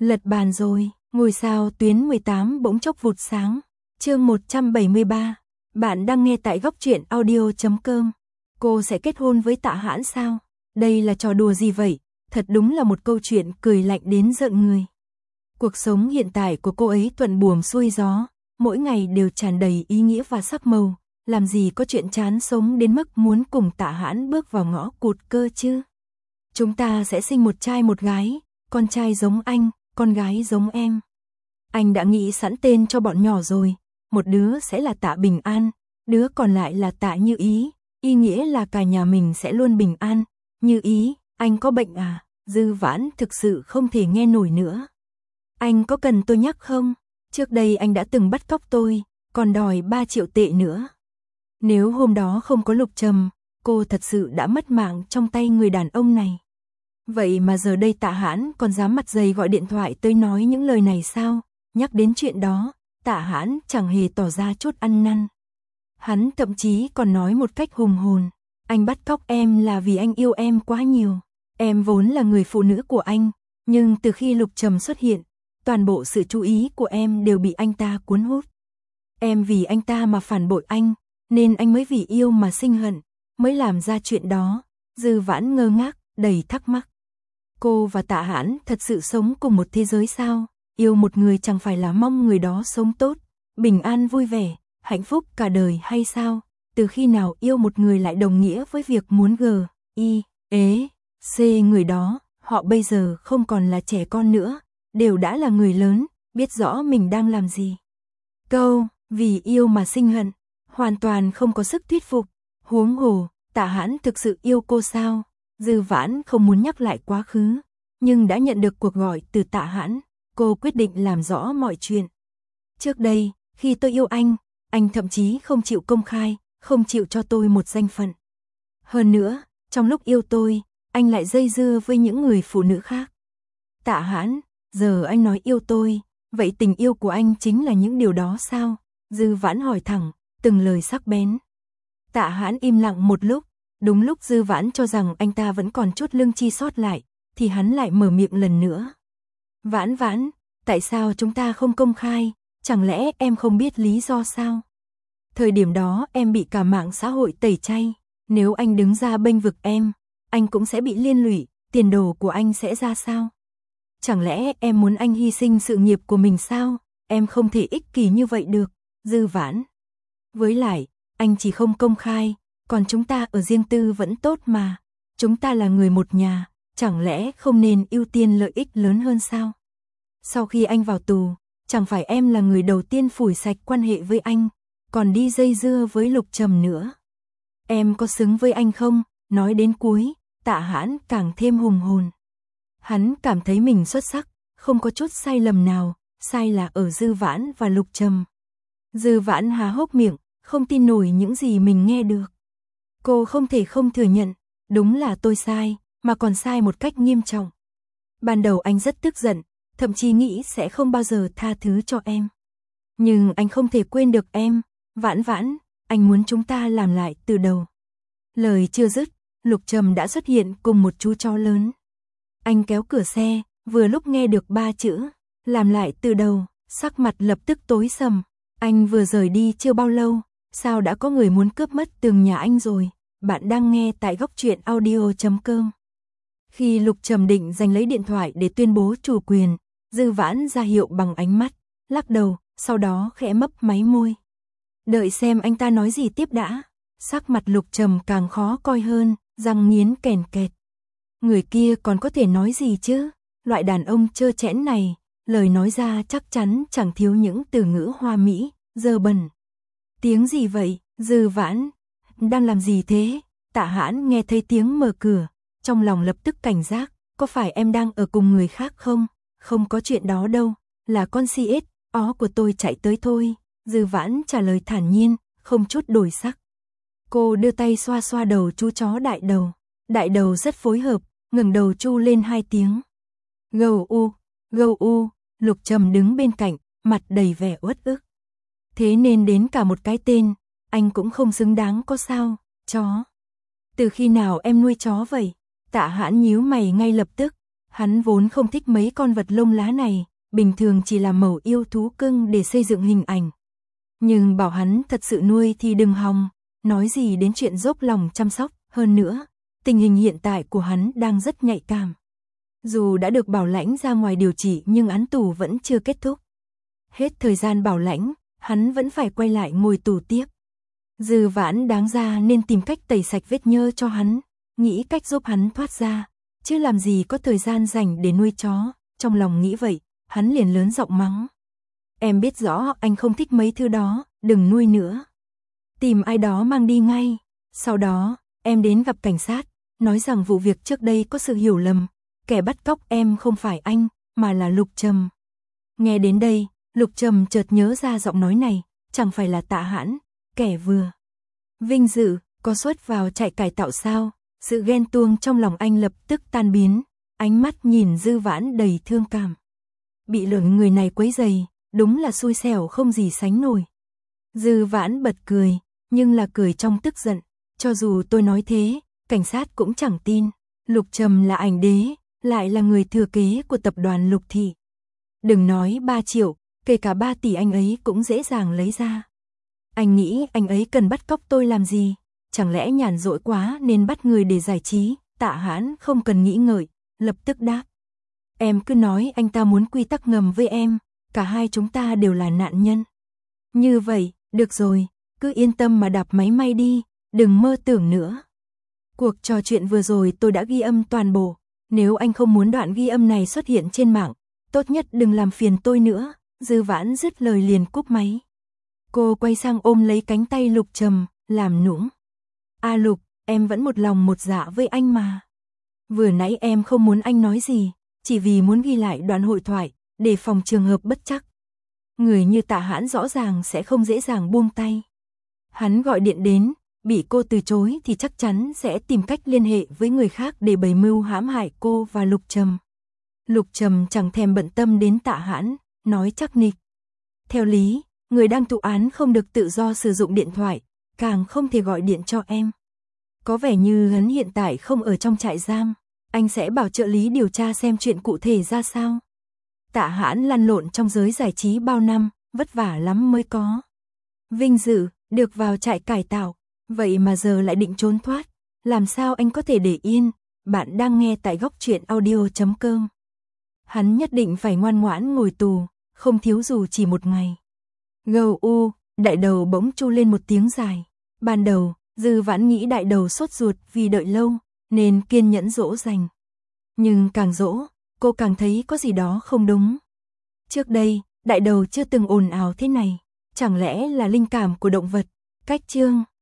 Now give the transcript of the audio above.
Lật bàn rồi, ngôi sao tuyến 18 bỗng chốc vụt sáng. Chương 173. Bạn đang nghe tại góc truyện audio.com. Cô sẽ kết hôn với Tạ Hãn sao? Đây là trò đùa gì vậy? Thật đúng là một câu chuyện cười lạnh đến rợn người. Cuộc sống hiện tại của cô ấy thuận buồm xuôi gió, mỗi ngày đều tràn đầy ý nghĩa và sắc màu, làm gì có chuyện chán sống đến mức muốn cùng Tạ Hãn bước vào ngõ cụt cơ chứ. Chúng ta sẽ sinh một trai một gái, con trai giống anh, con gái giống em. Anh đã nghĩ sẵn tên cho bọn nhỏ rồi, một đứa sẽ là Tạ Bình An, đứa còn lại là Tạ Như Ý, ý nghĩa là cả nhà mình sẽ luôn bình an. Như Ý, anh có bệnh à? Dư Vãn thực sự không thể nghe nổi nữa. Anh có cần tôi nhắc không? Trước đây anh đã từng bắt cóc tôi, còn đòi 3 triệu tệ nữa. Nếu hôm đó không có Lục Trầm, cô thật sự đã mất mạng trong tay người đàn ông này. Vậy mà giờ đây Tạ Hãn còn dám mặt dày gọi điện thoại tới nói những lời này sao? Nhắc đến chuyện đó, Tạ Hãn chẳng hề tỏ ra chút ăn năn. Hắn thậm chí còn nói một cách hùng hồn, anh bắt cóc em là vì anh yêu em quá nhiều. Em vốn là người phụ nữ của anh, nhưng từ khi Lục Trầm xuất hiện, toàn bộ sự chú ý của em đều bị anh ta cuốn hút. Em vì anh ta mà phản bội anh, nên anh mới vì yêu mà sinh hận, mới làm ra chuyện đó. Dư Vãn ngơ ngác, đầy thắc mắc. Cô và Tạ Hãn thật sự sống cùng một thế giới sao? Yêu một người chẳng phải là mong người đó sống tốt, bình an vui vẻ, hạnh phúc cả đời hay sao? Từ khi nào yêu một người lại đồng nghĩa với việc muốn người đó, họ bây giờ không còn là trẻ con nữa, đều đã là người lớn, biết rõ mình đang làm gì. Câu, vì yêu mà sinh hận, hoàn toàn không có sức thuyết phục. Huống hồ, Tạ Hãn thực sự yêu cô sao? Dư Vãn không muốn nhắc lại quá khứ, nhưng đã nhận được cuộc gọi từ Tạ Hãn, cô quyết định làm rõ mọi chuyện. Trước đây, khi tôi yêu anh thậm chí không chịu công khai, không chịu cho tôi một danh phận. Hơn nữa, trong lúc yêu tôi, anh lại dây dưa với những người phụ nữ khác. Tạ Hãn, giờ anh nói yêu tôi, vậy tình yêu của anh chính là những điều đó sao? Dư Vãn hỏi thẳng, từng lời sắc bén. Tạ Hãn im lặng một lúc, đúng lúc Dư Vãn cho rằng anh ta vẫn còn chút lương tri sót lại, thì hắn lại mở miệng lần nữa. Vãn Vãn, tại sao chúng ta không công khai, chẳng lẽ em không biết lý do sao? Thời điểm đó em bị cả mạng xã hội tẩy chay, nếu anh đứng ra bênh vực em, anh cũng sẽ bị liên lụy, tiền đồ của anh sẽ ra sao? Chẳng lẽ em muốn anh hy sinh sự nghiệp của mình sao? Em không thể ích kỷ như vậy được, Dư Vãn. Với lại, anh chỉ không công khai, còn chúng ta ở riêng tư vẫn tốt mà. Chúng ta là người một nhà, chẳng lẽ không nên ưu tiên lợi ích lớn hơn sao? Sau khi anh vào tù, chẳng phải em là người đầu tiên phủi sạch quan hệ với anh, còn đi dây dưa với Lục Trầm nữa. Em có xứng với anh không? Nói đến cuối, Tạ Hãn càng thêm hùng hồn. Hắn cảm thấy mình xuất sắc, không có chút sai lầm nào, sai là ở Dư Vãn và Lục Trầm. Dư Vãn há hốc miệng, không tin nổi những gì mình nghe được. Cô không thể không thừa nhận, đúng là tôi sai, mà còn sai một cách nghiêm trọng. Ban đầu anh rất tức giận, thậm chí nghĩ sẽ không bao giờ tha thứ cho em. Nhưng anh không thể quên được em, Vãn Vãn, anh muốn chúng ta làm lại từ đầu. Lời chưa dứt, Lục Trầm đã xuất hiện cùng một chú chó lớn. Anh kéo cửa xe, vừa lúc nghe được 3 chữ, làm lại từ đầu, sắc mặt lập tức tối sầm. Anh vừa rời đi chưa bao lâu, sao đã có người muốn cướp mất tường nhà anh rồi? Bạn đang nghe tại góc truyện audio.com. Khi Lục Trầm định giành lấy điện thoại để tuyên bố chủ quyền, Dư Vãn ra hiệu bằng ánh mắt, lắc đầu, sau đó khẽ mấp máy môi. Đợi xem anh ta nói gì tiếp đã. Sắc mặt Lục Trầm càng khó coi hơn, răng nghiến kèn kẹt. Người kia còn có thể nói gì chứ? Loại đàn ông trơ trẽn này, lời nói ra chắc chắn chẳng thiếu những từ ngữ hoa mỹ, dơ bẩn. Tiếng gì vậy? Dư Vãn, đang làm gì thế? Tạ Hãn nghe thấy tiếng mở cửa, trong lòng lập tức cảnh giác, có phải em đang ở cùng người khác không? Không có chuyện đó đâu, là con CSO của tôi chạy tới thôi. Dư Vãn trả lời thản nhiên, không chút đổi sắc. Cô đưa tay xoa xoa đầu chú chó đại đầu. Đại đầu rất phối hợp, ngẩng đầu chu lên 2 tiếng. Gâu u, Lục Trầm đứng bên cạnh, mặt đầy vẻ uất ức. Thế nên đến cả một cái tên, anh cũng không xứng đáng có sao? Chó. Từ khi nào em nuôi chó vậy? Tạ Hãn nhíu mày ngay lập tức, Hắn vốn không thích mấy con vật lông lá này, bình thường chỉ là mẩu yêu thú cưng để xây dựng hình ảnh. Nhưng bảo hắn thật sự nuôi thì đừng hòng, nói gì đến chuyện dốc lòng chăm sóc, hơn nữa, tình hình hiện tại của hắn đang rất nhạy cảm. Dù đã được bảo lãnh ra ngoài điều trị nhưng án tù vẫn chưa kết thúc. Hết thời gian bảo lãnh, hắn vẫn phải quay lại ngồi tù tiếp. Dư Vãn đáng ra nên tìm cách tẩy sạch vết nhơ cho hắn, nghĩ cách giúp hắn thoát ra, chứ làm gì có thời gian rảnh để nuôi chó. Trong lòng nghĩ vậy, hắn liền lớn giọng mắng. Em biết rõ anh không thích mấy thứ đó, đừng nuôi nữa. Tìm ai đó mang đi ngay. Sau đó, em đến gặp cảnh sát, nói rằng vụ việc trước đây có sự hiểu lầm, kẻ bắt cóc em không phải anh, mà là Lục Trầm. Nghe đến đây, Lục Trầm chợt nhớ ra giọng nói này, chẳng phải là Tạ Hãn, kẻ vừa vinh dự, có xuất vào trại cải tạo sao? Sự ghen tuông trong lòng anh lập tức tan biến, ánh mắt nhìn Dư Vãn đầy thương cảm. Bị lưỡng người này quấy rầy, đúng là xui xẻo không gì sánh nổi. Dư Vãn bật cười, nhưng là cười trong tức giận, cho dù tôi nói thế, cảnh sát cũng chẳng tin. Lục Trầm là ảnh đế, lại là người thừa kế của tập đoàn Lục Thị. Đừng nói 3 triệu, kể cả 3 tỷ anh ấy cũng dễ dàng lấy ra. Anh nghĩ anh ấy cần bắt cóc tôi làm gì? Chẳng lẽ nhàn rỗi quá nên bắt người để giải trí? Tạ Hãn không cần nghĩ ngợi, lập tức đáp. Em cứ nói anh ta muốn quy tắc ngầm với em, cả hai chúng ta đều là nạn nhân. Như vậy, được rồi, cứ yên tâm mà đạp máy may đi, đừng mơ tưởng nữa. Cuộc trò chuyện vừa rồi tôi đã ghi âm toàn bộ, nếu anh không muốn đoạn ghi âm này xuất hiện trên mạng, tốt nhất đừng làm phiền tôi nữa. Dư Vãn dứt lời liền cúp máy. Cô quay sang ôm lấy cánh tay Lục Trầm, làm nũng. A Lục, em vẫn một lòng một dạ với anh mà. Vừa nãy em không muốn anh nói gì, chỉ vì muốn ghi lại đoạn hội thoại, để phòng trường hợp bất trắc. Người như Tạ Hãn rõ ràng sẽ không dễ dàng buông tay. Hắn gọi điện đến, bị cô từ chối thì chắc chắn sẽ tìm cách liên hệ với người khác để bày mưu hãm hại cô và Lục Trầm. Lục Trầm chẳng thèm bận tâm đến Tạ Hãn, nói chắc nịch. Theo lý, người đang thụ án không được tự do sử dụng điện thoại, càng không thể gọi điện cho em. Có vẻ như hắn hiện tại không ở trong trại giam, anh sẽ bảo trợ lý điều tra xem chuyện cụ thể ra sao. Tạ Hãn lăn lộn trong giới giải trí bao năm, vất vả lắm mới có vinh dự được vào trại cải tạo, vậy mà giờ lại định trốn thoát, làm sao anh có thể để yên? Bạn đang nghe tại Góc Truyện Audio.com. Hắn nhất định phải ngoan ngoãn ngồi tù, không thiếu dù chỉ một ngày. Gâu u, đại đầu bỗng chu lên một tiếng dài. Ban đầu, Dư Vãn nghĩ đại đầu sốt ruột vì đợi lâu, nên kiên nhẫn dỗ dành. Nhưng càng dỗ, cô càng thấy có gì đó không đúng. Trước đây, đại đầu chưa từng ồn ào thế này, chẳng lẽ là linh cảm của động vật? Cách chương